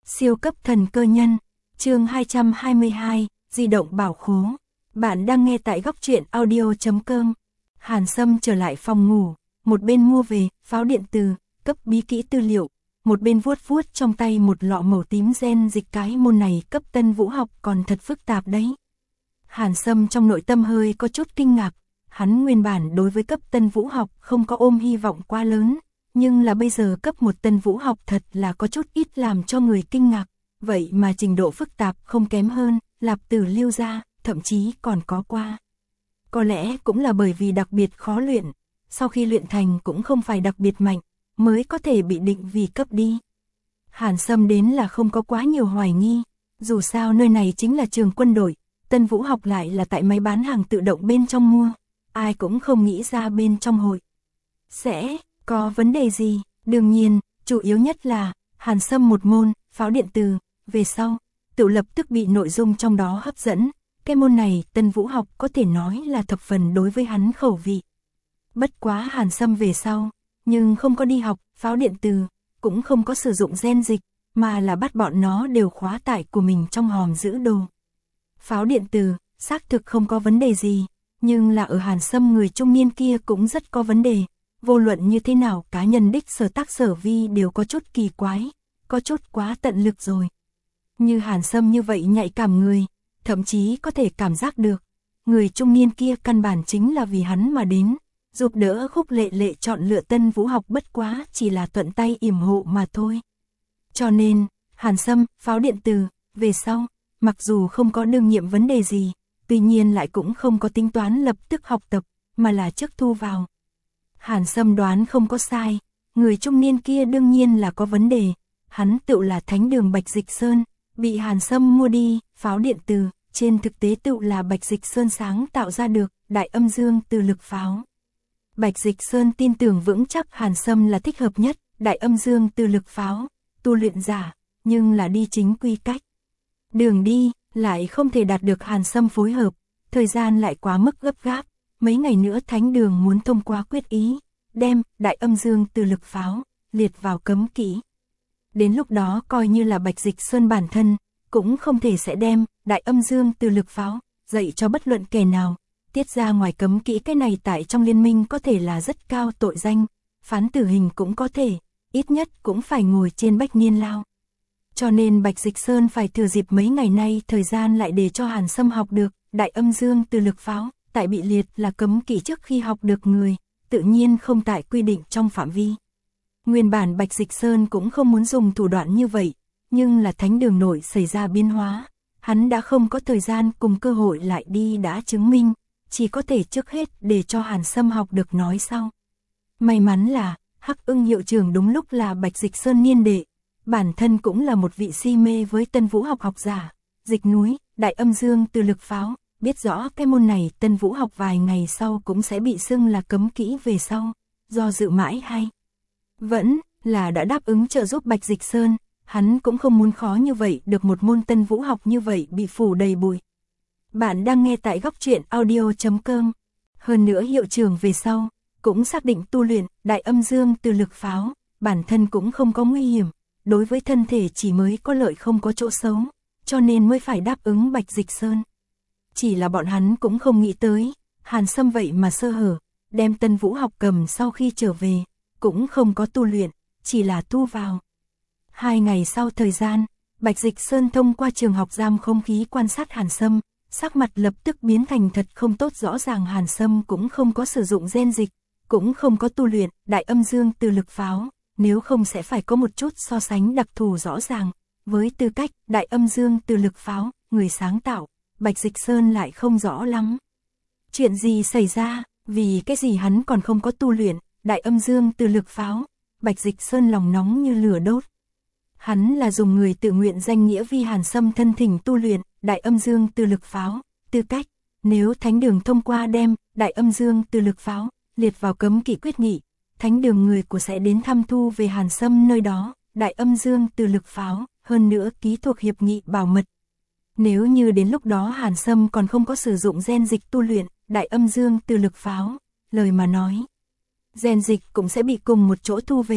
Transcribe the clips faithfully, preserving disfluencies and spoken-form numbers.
Siêu cấp thần cơ nhân, chương hai trăm hai mươi hai, di động bảo khố. Bạn đang nghe tại góc truyện audio chấm com. Hàn Sâm trở lại phòng ngủ, một bên mua về pháo điện từ, cấp bí kỹ tư liệu, một bên vuốt vuốt trong tay một lọ màu tím gen dịch. Cái môn này cấp tân vũ học còn thật phức tạp đấy. Hàn Sâm trong nội tâm hơi có chút kinh ngạc, hắn nguyên bản đối với cấp tân vũ học không có ôm hy vọng quá lớn, nhưng là bây giờ cấp một tân vũ học thật là có chút ít làm cho người kinh ngạc, vậy mà trình độ phức tạp không kém hơn Lạp Tử Lưu gia, thậm chí còn có qua. Có lẽ cũng là bởi vì đặc biệt khó luyện, sau khi luyện thành cũng không phải đặc biệt mạnh, mới có thể bị định vì cấp đi. Hàn Sâm đến là không có quá nhiều hoài nghi, dù sao nơi này chính là trường quân đội, tân vũ học lại là tại máy bán hàng tự động bên trong mua, ai cũng không nghĩ ra bên trong hội sẽ có vấn đề gì. Đương nhiên, chủ yếu nhất là Hàn Sâm một môn pháo điện từ, về sau tự lập tức bị nội dung trong đó hấp dẫn. Cái môn này tân vũ học có thể nói là thập phần đối với hắn khẩu vị. Bất quá Hàn Sâm về sau, nhưng không có đi học pháo điện từ, cũng không có sử dụng gen dịch, mà là bắt bọn nó đều khóa tải của mình trong hòm giữ đồ. Pháo điện từ, xác thực không có vấn đề gì, nhưng là ở Hàn Sâm người trung niên kia cũng rất có vấn đề. Vô luận như thế nào cá nhân đích sở tác sở vi đều có chút kỳ quái, có chút quá tận lực rồi. Như Hàn Sâm như vậy nhạy cảm người, thậm chí có thể cảm giác được, người trung niên kia căn bản chính là vì hắn mà đến, giúp đỡ Khúc Lệ Lệ chọn lựa tân vũ học, bất quá chỉ là thuận tay yểm hộ mà thôi. Cho nên, Hàn Sâm, pháo điện từ, về sau, mặc dù không có đương nhiệm vấn đề gì, tuy nhiên lại cũng không có tính toán lập tức học tập, mà là trước thu vào. Hàn Sâm đoán không có sai, người trung niên kia đương nhiên là có vấn đề, hắn tự là thánh đường Bạch Dịch Sơn, bị Hàn Sâm mua đi, pháo điện từ, trên thực tế tự là Bạch Dịch Sơn sáng tạo ra được, đại âm dương từ lực pháo. Bạch Dịch Sơn tin tưởng vững chắc Hàn Sâm là thích hợp nhất, đại âm dương từ lực pháo, tu luyện giả, nhưng là đi chính quy cách. Đường đi, lại không thể đạt được Hàn Sâm phối hợp, thời gian lại quá mức gấp gáp, mấy ngày nữa thánh đường muốn thông qua quyết ý, đem đại âm dương từ lực pháo, liệt vào cấm kỹ. Đến lúc đó coi như là Bạch Dịch Sơn bản thân, cũng không thể sẽ đem đại âm dương từ lực pháo, dạy cho bất luận kẻ nào. Tiết ra ngoài cấm kỹ, cái này tại trong liên minh có thể là rất cao tội danh, phán tử hình cũng có thể, ít nhất cũng phải ngồi trên bách niên lao. Cho nên Bạch Dịch Sơn phải thừa dịp mấy ngày nay thời gian lại để cho Hàn Sâm học được đại âm dương từ lực pháo, tại bị liệt là cấm kỹ trước khi học được người, tự nhiên không tại quy định trong phạm vi. Nguyên bản Bạch Dịch Sơn cũng không muốn dùng thủ đoạn như vậy, nhưng là thánh đường nội xảy ra biến hóa, hắn đã không có thời gian cùng cơ hội lại đi đã chứng minh, chỉ có thể trước hết để cho Hàn Sâm học được nói sau. May mắn là, Hắc Ưng hiệu trưởng đúng lúc là Bạch Dịch Sơn niên đệ, bản thân cũng là một vị si mê với tân vũ học học giả, dịch núi, đại âm dương từ lực pháo, biết rõ cái môn này tân vũ học vài ngày sau cũng sẽ bị xưng là cấm kỹ về sau, do dự mãi hay vẫn là đã đáp ứng trợ giúp Bạch Dịch Sơn, hắn cũng không muốn khó như vậy được một môn tân vũ học như vậy bị phủ đầy bụi. Bạn đang nghe tại góc truyện audio chấm com. Hơn nữa hiệu trưởng về sau, cũng xác định tu luyện đại âm dương từ lực pháo, bản thân cũng không có nguy hiểm, đối với thân thể chỉ mới có lợi không có chỗ xấu, cho nên mới phải đáp ứng Bạch Dịch Sơn. Chỉ là bọn hắn cũng không nghĩ tới, Hàn Sâm vậy mà sơ hở, đem tân vũ học cầm sau khi trở về, cũng không có tu luyện, chỉ là thu vào. Hai ngày sau thời gian, Bạch Dịch Sơn thông qua trường học giam không khí quan sát Hàn Sâm, sắc mặt lập tức biến thành thật không tốt. Rõ ràng Hàn Sâm cũng không có sử dụng gen dịch, cũng không có tu luyện đại âm dương từ lực pháo, nếu không sẽ phải có một chút so sánh đặc thù rõ ràng. Với tư cách đại âm dương từ lực pháo, người sáng tạo, Bạch Dịch Sơn lại không rõ lắm. Chuyện gì xảy ra, vì cái gì hắn còn không có tu luyện đại âm dương từ lực pháo, Bạch Dịch Sơn lòng nóng như lửa đốt. Hắn là dùng người tự nguyện danh nghĩa vì Hàn Sâm thân thỉnh tu luyện đại âm dương từ lực pháo, tư cách, nếu thánh đường thông qua đem đại âm dương từ lực pháo liệt vào cấm kỵ quyết nghị, thánh đường người của sẽ đến thăm thu về Hàn Sâm nơi đó đại âm dương từ lực pháo, hơn nữa ký thuộc hiệp nghị bảo mật. Nếu như đến lúc đó Hàn Sâm còn không có sử dụng gen dịch tu luyện đại âm dương từ lực pháo, lời mà nói, gen dịch cũng sẽ bị cùng một chỗ thu về,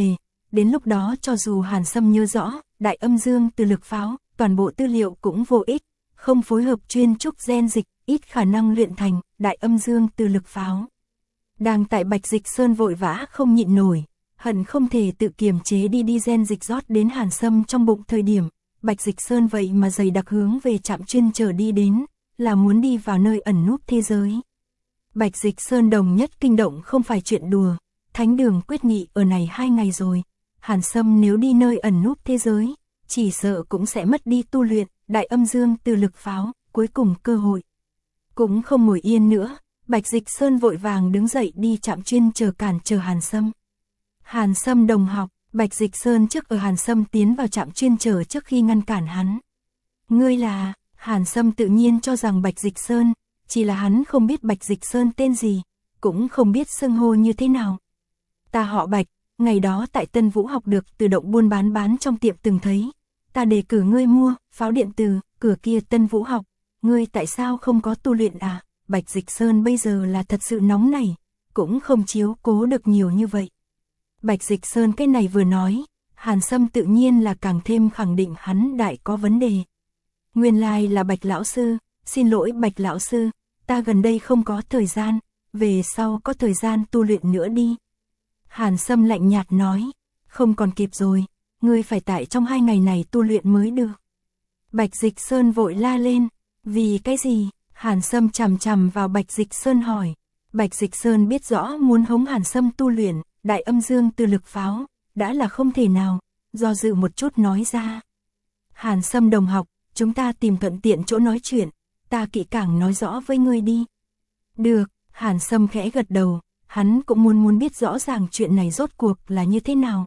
đến lúc đó cho dù Hàn Sâm nhớ rõ, đại âm dương từ lực pháo, toàn bộ tư liệu cũng vô ích, không phối hợp chuyên trúc gen dịch, ít khả năng luyện thành đại âm dương từ lực pháo. Đang tại Bạch Dịch Sơn vội vã không nhịn nổi, hận không thể tự kiềm chế đi đi gen dịch rót đến Hàn Sâm trong bụng thời điểm, Bạch Dịch Sơn vậy mà dày đặc hướng về trạm chuyên trở đi đến, là muốn đi vào nơi ẩn núp thế giới. Bạch Dịch Sơn đồng nhất kinh động không phải chuyện đùa, thánh đường quyết nghị ở này hai ngày rồi, Hàn Sâm nếu đi nơi ẩn núp thế giới, chỉ sợ cũng sẽ mất đi tu luyện đại âm dương từ lực pháo, cuối cùng cơ hội. Cũng không ngồi yên nữa, Bạch Dịch Sơn vội vàng đứng dậy đi trạm chuyên chờ cản chờ Hàn Sâm. Hàn Sâm đồng học, Bạch Dịch Sơn trước ở Hàn Sâm tiến vào trạm chuyên chờ trước khi ngăn cản hắn. Ngươi là, Hàn Sâm tự nhiên cho rằng Bạch Dịch Sơn, chỉ là hắn không biết Bạch Dịch Sơn tên gì, cũng không biết xưng hô như thế nào. Ta họ Bạch, ngày đó tại Tân Vũ học được tự động buôn bán bán trong tiệm từng thấy. Ta đề cử ngươi mua, pháo điện từ, cửa kia Tân Vũ học, ngươi tại sao không có tu luyện à? Bạch Dịch Sơn bây giờ là thật sự nóng này, cũng không chiếu cố được nhiều như vậy. Bạch Dịch Sơn cái này vừa nói, Hàn Sâm tự nhiên là càng thêm khẳng định hắn đại có vấn đề. Nguyên lai là Bạch lão sư, xin lỗi Bạch lão sư, ta gần đây không có thời gian, về sau có thời gian tu luyện nữa đi. Hàn Sâm lạnh nhạt nói, không còn kịp rồi, ngươi phải tại trong hai ngày này tu luyện mới được. Bạch Dịch Sơn vội la lên, vì cái gì? Hàn Sâm chằm chằm vào Bạch Dịch Sơn hỏi. Bạch Dịch Sơn biết rõ muốn hống Hàn Sâm tu luyện đại âm dương từ lực pháo, đã là không thể nào, do dự một chút nói ra. Hàn Sâm đồng học, chúng ta tìm thuận tiện chỗ nói chuyện, ta kỹ càng nói rõ với ngươi đi. Được, Hàn Sâm khẽ gật đầu, hắn cũng muốn muốn biết rõ ràng chuyện này rốt cuộc là như thế nào.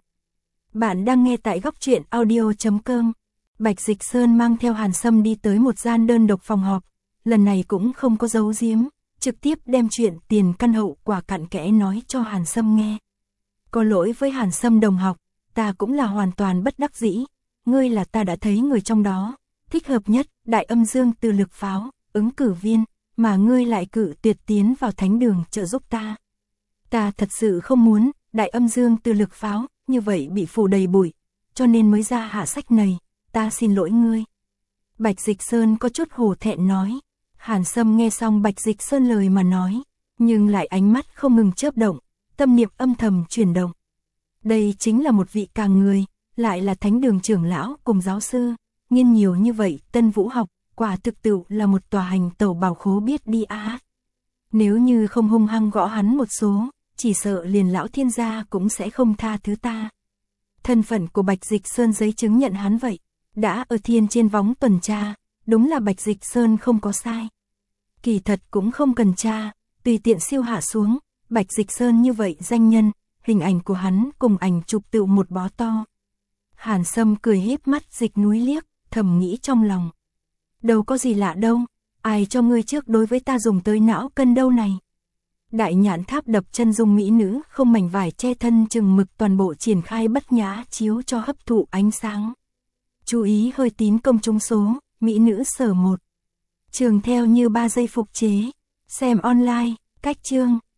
Bạn đang nghe tại góc truyện audio chấm com. Bạch Dịch Sơn mang theo Hàn Sâm đi tới một gian đơn độc phòng họp, lần này cũng không có giấu giếm, trực tiếp đem chuyện tiền căn hậu quả cặn kẽ nói cho Hàn Sâm nghe. Có lỗi với Hàn Sâm đồng học, ta cũng là hoàn toàn bất đắc dĩ, ngươi là ta đã thấy người trong đó, thích hợp nhất, đại âm dương từ lực pháo, ứng cử viên, mà ngươi lại cự tuyệt tiến vào thánh đường trợ giúp ta. Ta thật sự không muốn, đại âm dương từ lực pháo, như vậy bị phủ đầy bụi, cho nên mới ra hạ sách này, ta xin lỗi ngươi. Bạch Dịch Sơn có chút hổ thẹn nói. Hàn Sâm nghe xong Bạch Dịch Sơn lời mà nói, nhưng lại ánh mắt không ngừng chớp động, tâm niệm âm thầm chuyển động. Đây chính là một vị càng người, lại là thánh đường trưởng lão cùng giáo sư, nghiên nhiều như vậy Tân Vũ học, quả thực tựu là một tòa hành tẩu bảo khố biết đi á. Nếu như không hung hăng gõ hắn một số, chỉ sợ liền lão thiên gia cũng sẽ không tha thứ ta. Thân phận của Bạch Dịch Sơn giấy chứng nhận hắn vậy, đã ở thiên trên võng tuần tra, đúng là Bạch Dịch Sơn không có sai. Kỳ thật cũng không cần tra, tùy tiện siêu hạ xuống, Bạch Dịch Sơn như vậy danh nhân, hình ảnh của hắn cùng ảnh chụp tựu một bó to. Hàn Sâm cười híp mắt Dịch núi liếc, thầm nghĩ trong lòng. Đâu có gì lạ đâu, ai cho ngươi trước đối với ta dùng tới não cân đâu này. Đại nhãn tháp đập chân dung mỹ nữ không mảnh vải che thân chừng mực toàn bộ triển khai bất nhã chiếu cho hấp thụ ánh sáng. Chú ý hơi tín công chúng số, mỹ nữ sở một. Trường theo như ba giây phục chế, xem online, cách chương.